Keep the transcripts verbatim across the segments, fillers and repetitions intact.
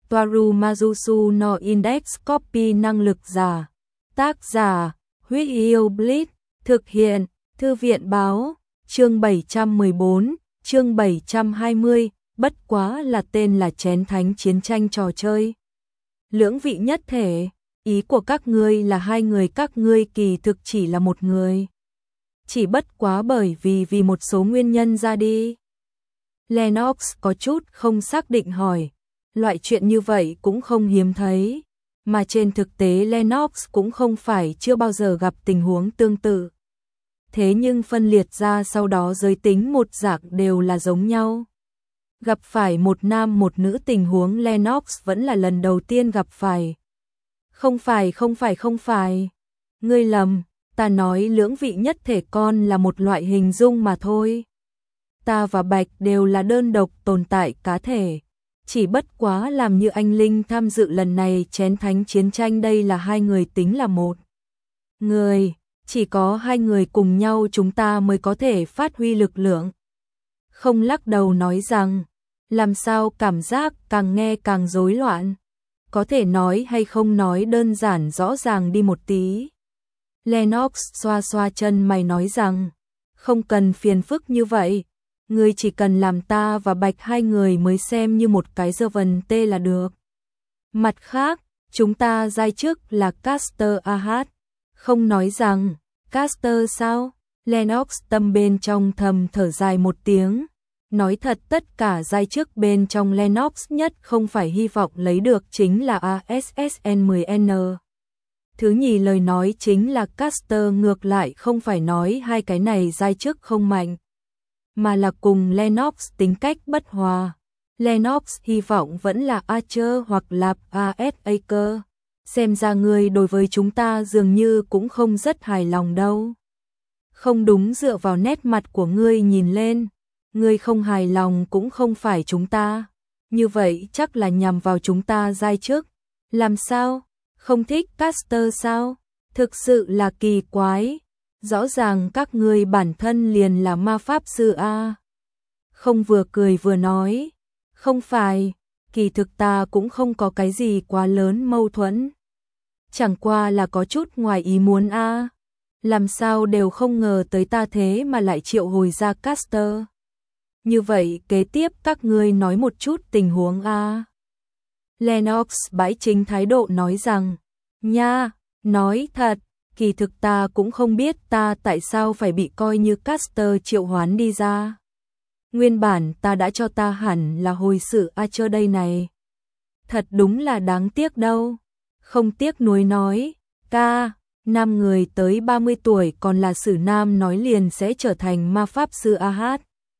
Toaru Majusu no Index Copy năng lực giả. Tác giả, Huyết Yêu Blitz, thực hiện, Thư viện báo, chương bảy trăm mười bốn, chương bảy trăm hai mươi, bất quá là tên là chén thánh chiến tranh trò chơi. Lưỡng vị nhất thể, ý của các ngươi là hai người các ngươi kỳ thực chỉ là một người. Chỉ bất quá bởi vì vì một số nguyên nhân ra đi. Lennox có chút không xác định hỏi, loại chuyện như vậy cũng không hiếm thấy, mà trên thực tế Lennox cũng không phải chưa bao giờ gặp tình huống tương tự. Thế nhưng phân liệt ra sau đó giới tính một dạng đều là giống nhau. Gặp phải một nam một nữ tình huống Lennox vẫn là lần đầu tiên gặp phải. Không phải không phải không phải. Ngươi lầm, ta nói lưỡng vị nhất thể con là một loại hình dung mà thôi. Ta và Bạch đều là đơn độc tồn tại cá thể. Chỉ bất quá làm như anh Linh tham dự lần này chén thánh chiến tranh đây là hai người tính là một người. Chỉ có hai người cùng nhau chúng ta mới có thể phát huy lực lượng. Không lắc đầu nói rằng, làm sao cảm giác càng nghe càng rối loạn. Có thể nói hay không nói đơn giản rõ ràng đi một tí. Lennox xoa xoa chân mày nói rằng, không cần phiền phức như vậy. Ngươi chỉ cần làm ta và Bạch hai người mới xem như một cái dơ vần tê là được. Mặt khác, chúng ta giai chức là Caster Ahad. Không nói rằng, Caster sao? Lennox tâm bên trong thầm thở dài một tiếng. Nói thật tất cả giai chức bên trong Lennox nhất không phải hy vọng lấy được chính là a ét ét en mười en. Thứ nhì lời nói chính là Caster ngược lại không phải nói hai cái này giai chức không mạnh, mà là cùng Lennox tính cách bất hòa. Lennox hy vọng vẫn là Archer hoặc là a ét a cơ. Xem ra ngươi đối với chúng ta dường như cũng không rất hài lòng đâu. Không đúng, dựa vào nét mặt của ngươi nhìn lên, ngươi không hài lòng cũng không phải chúng ta. Như vậy chắc là nhằm vào chúng ta giai chức. Làm sao? Không thích Caster sao? Thực sự là kỳ quái. Rõ ràng các ngươi bản thân liền là ma pháp sư a. Không vừa cười vừa nói, không phải, kỳ thực ta cũng không có cái gì quá lớn mâu thuẫn. Chẳng qua là có chút ngoài ý muốn a. Làm sao đều không ngờ tới ta thế mà lại triệu hồi ra Caster. Như vậy kế tiếp các ngươi nói một chút tình huống a. Lennox bãi chính thái độ nói rằng, nha, nói thật. Kỳ thực ta cũng không biết ta tại sao phải bị coi như Caster triệu hoán đi ra. Nguyên bản ta đã cho ta hẳn là hồi sự Archer đây này. Thật đúng là đáng tiếc đâu. Không tiếc nuối nói, ca, nam người tới ba mươi tuổi còn là sử nam nói liền sẽ trở thành ma pháp sư Ahad.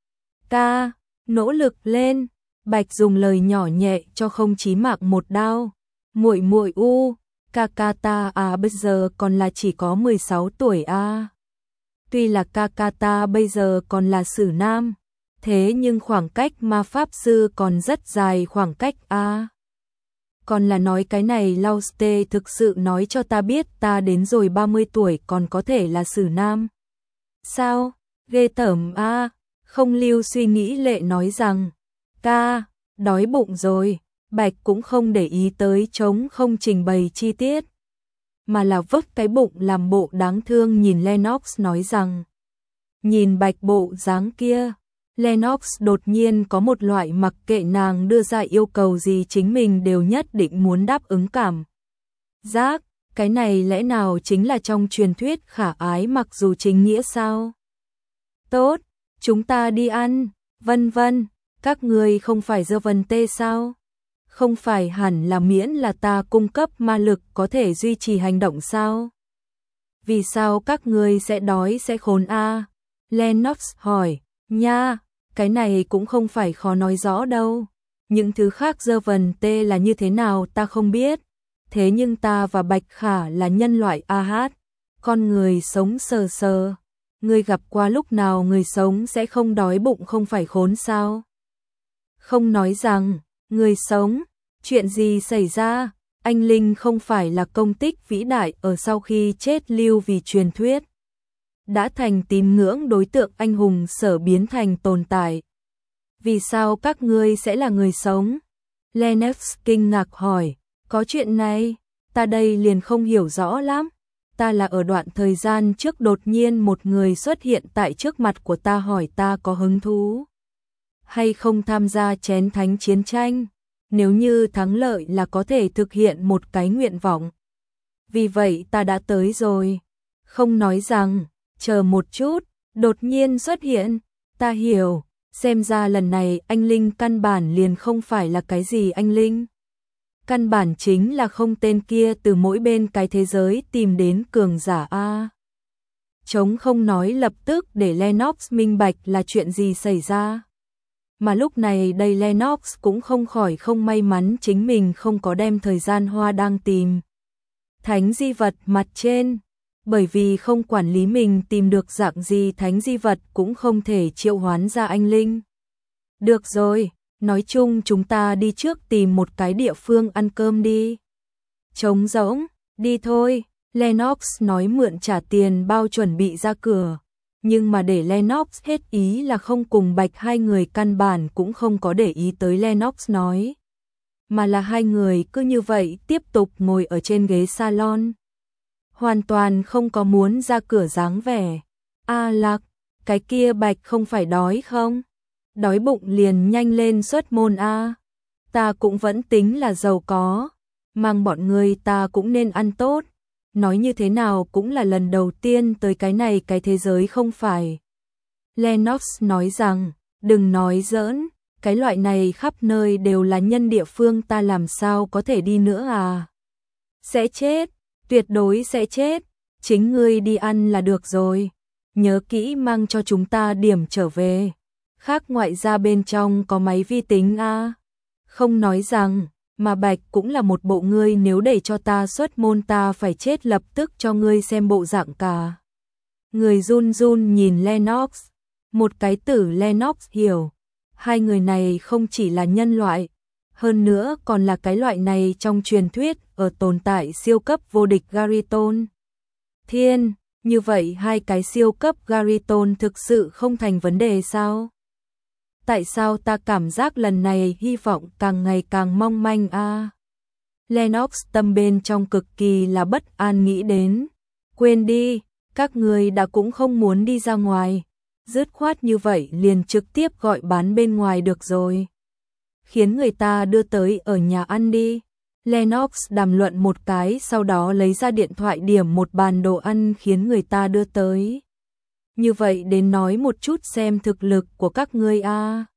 Ca, nỗ lực lên. Bạch dùng lời nhỏ nhẹ cho không chí mạng một đao. Muội muội u. Kakata à bây giờ còn là chỉ có mười sáu tuổi a. Tuy là Kakata bây giờ còn là sử nam, thế nhưng khoảng cách ma pháp sư còn rất dài khoảng cách a. Còn là nói cái này Lauste thực sự nói cho ta biết ta đến rồi ba mươi tuổi còn có thể là sử nam. Sao? Ghê tởm a. Không lưu suy nghĩ lệ nói rằng, ca, đói bụng rồi. Bạch cũng không để ý tới trống không trình bày chi tiết, mà là vấp cái bụng làm bộ đáng thương nhìn Lennox nói rằng. Nhìn Bạch bộ dáng kia, Lennox đột nhiên có một loại mặc kệ nàng đưa ra yêu cầu gì chính mình đều nhất định muốn đáp ứng cảm giác. Cái này lẽ nào chính là trong truyền thuyết khả ái mặc dù chính nghĩa sao? Tốt, chúng ta đi ăn, vân vân, các người không phải dơ vần tê sao? Không phải hẳn là miễn là ta cung cấp ma lực có thể duy trì hành động sao? Vì sao các ngươi sẽ đói sẽ khốn a? Lennox hỏi, nha, cái này cũng không phải khó nói rõ đâu. Những thứ khác dơ vần tê là như thế nào ta không biết. Thế nhưng ta và Bạch Khả là nhân loại Ahad, con người sống sờ sờ. Ngươi gặp qua lúc nào người sống sẽ không đói bụng không phải khốn sao? Không nói rằng, người sống, chuyện gì xảy ra? Anh Linh không phải là công tích vĩ đại ở sau khi chết lưu vì truyền thuyết. Đã thành tín ngưỡng đối tượng anh hùng sở biến thành tồn tại. Vì sao các ngươi sẽ là người sống? Lennox kinh ngạc hỏi, có chuyện này, ta đây liền không hiểu rõ lắm. Ta là ở đoạn thời gian trước đột nhiên một người xuất hiện tại trước mặt của ta hỏi ta có hứng thú hay không tham gia chén thánh chiến tranh, nếu như thắng lợi là có thể thực hiện một cái nguyện vọng. Vì vậy ta đã tới rồi, không nói rằng, chờ một chút, đột nhiên xuất hiện, ta hiểu, xem ra lần này anh Linh căn bản liền không phải là cái gì anh Linh. Căn bản chính là không tên kia từ mỗi bên cái thế giới tìm đến cường giả A. Trống không nói lập tức để Lennox minh bạch là chuyện gì xảy ra. Mà lúc này đây Lennox cũng không khỏi không may mắn chính mình không có đem thời gian hoa đang tìm thánh di vật mặt trên, bởi vì không quản lý mình tìm được dạng gì thánh di vật cũng không thể triệu hoán ra anh Linh. Được rồi, nói chung chúng ta đi trước tìm một cái địa phương ăn cơm đi. Trống rỗng, đi thôi, Lennox nói mượn trả tiền bao chuẩn bị ra cửa. Nhưng mà để Lennox hết ý là không cùng Bạch hai người căn bản cũng không có để ý tới Lennox nói. Mà là hai người cứ như vậy tiếp tục ngồi ở trên ghế salon. Hoàn toàn không có muốn ra cửa dáng vẻ. A Lạc, cái kia Bạch không phải đói không? Đói bụng liền nhanh lên xuất môn a. Ta cũng vẫn tính là giàu có, mang bọn người ta cũng nên ăn tốt. Nói như thế nào cũng là lần đầu tiên tới cái này cái thế giới không phải. Lennox nói rằng, đừng nói giỡn, cái loại này khắp nơi đều là nhân địa phương ta làm sao có thể đi nữa à. Sẽ chết, tuyệt đối sẽ chết, chính ngươi đi ăn là được rồi. Nhớ kỹ mang cho chúng ta điểm trở về. Khác ngoại ra bên trong có máy vi tính a. Không nói rằng, mà Bạch cũng là một bộ ngươi nếu để cho ta xuất môn ta phải chết lập tức cho ngươi xem bộ dạng cả. Người run run nhìn Lennox, một cái tử Lennox hiểu, hai người này không chỉ là nhân loại, hơn nữa còn là cái loại này trong truyền thuyết ở tồn tại siêu cấp vô địch Gariton. Thiên, như vậy hai cái siêu cấp Gariton thực sự không thành vấn đề sao? Tại sao ta cảm giác lần này hy vọng càng ngày càng mong manh a? À? Lennox tâm bên trong cực kỳ là bất an nghĩ đến. Quên đi, các người đã cũng không muốn đi ra ngoài. Dứt khoát như vậy liền trực tiếp gọi bán bên ngoài được rồi. Khiến người ta đưa tới ở nhà ăn đi. Lennox đàm luận một cái sau đó lấy ra điện thoại điểm một bàn đồ ăn khiến người ta đưa tới. Như vậy đến nói một chút xem thực lực của các ngươi a. À.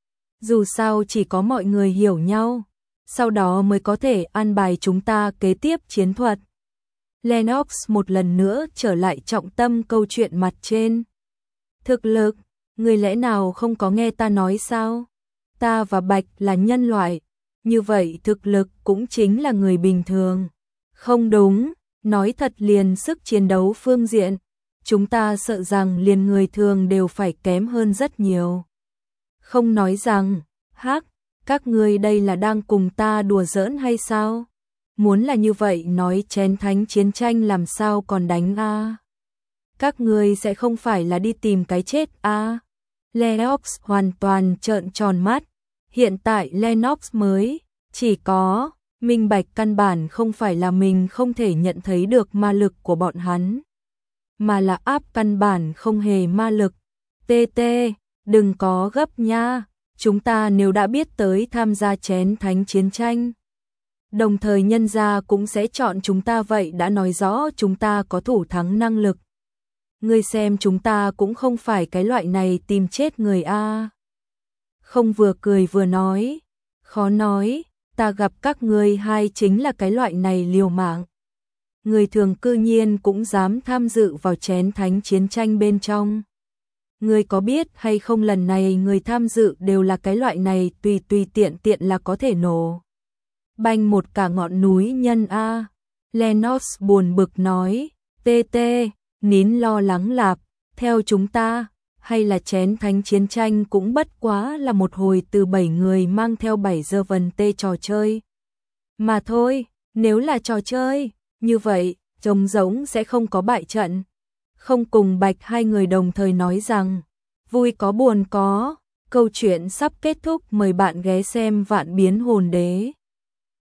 Dù sao chỉ có mọi người hiểu nhau, sau đó mới có thể an bài chúng ta kế tiếp chiến thuật. Lennox một lần nữa trở lại trọng tâm câu chuyện mặt trên. Thực lực, người lẽ nào không có nghe ta nói sao? Ta và Bạch là nhân loại, như vậy thực lực cũng chính là người bình thường. Không đúng, nói thật liền sức chiến đấu phương diện. Chúng ta sợ rằng liền người thường đều phải kém hơn rất nhiều. Không nói rằng, hắc, các ngươi đây là đang cùng ta đùa giỡn hay sao? Muốn là như vậy nói chén thánh chiến tranh làm sao còn đánh a? À? Các ngươi sẽ không phải là đi tìm cái chết a? À? Lennox hoàn toàn trợn tròn mắt. Hiện tại Lennox mới chỉ có minh bạch căn bản không phải là mình không thể nhận thấy được ma lực của bọn hắn. Mà là áp căn bản không hề ma lực. tê tê, đừng có gấp nha, chúng ta nếu đã biết tới tham gia chén thánh chiến tranh, đồng thời nhân gia cũng sẽ chọn chúng ta vậy đã nói rõ chúng ta có thủ thắng năng lực. Ngươi xem chúng ta cũng không phải cái loại này tìm chết người a. Không vừa cười vừa nói, khó nói, ta gặp các ngươi hai chính là cái loại này liều mạng. Người thường cư nhiên cũng dám tham dự vào chén thánh chiến tranh bên trong. Người có biết hay không lần này người tham dự đều là cái loại này tùy tùy tiện tiện là có thể nổ banh một cả ngọn núi nhân a. À. Lennox buồn bực nói, tê tê, nín lo lắng lạp, theo chúng ta, hay là chén thánh chiến tranh cũng bất quá là một hồi từ bảy người mang theo bảy giờ vần tê trò chơi. Mà thôi, nếu là trò chơi, như vậy, trông giống sẽ không có bại trận. Không cùng Bạch hai người đồng thời nói rằng, vui có buồn có, Câu chuyện sắp kết thúc, mời bạn ghé xem Vạn Biến Hồn Đế.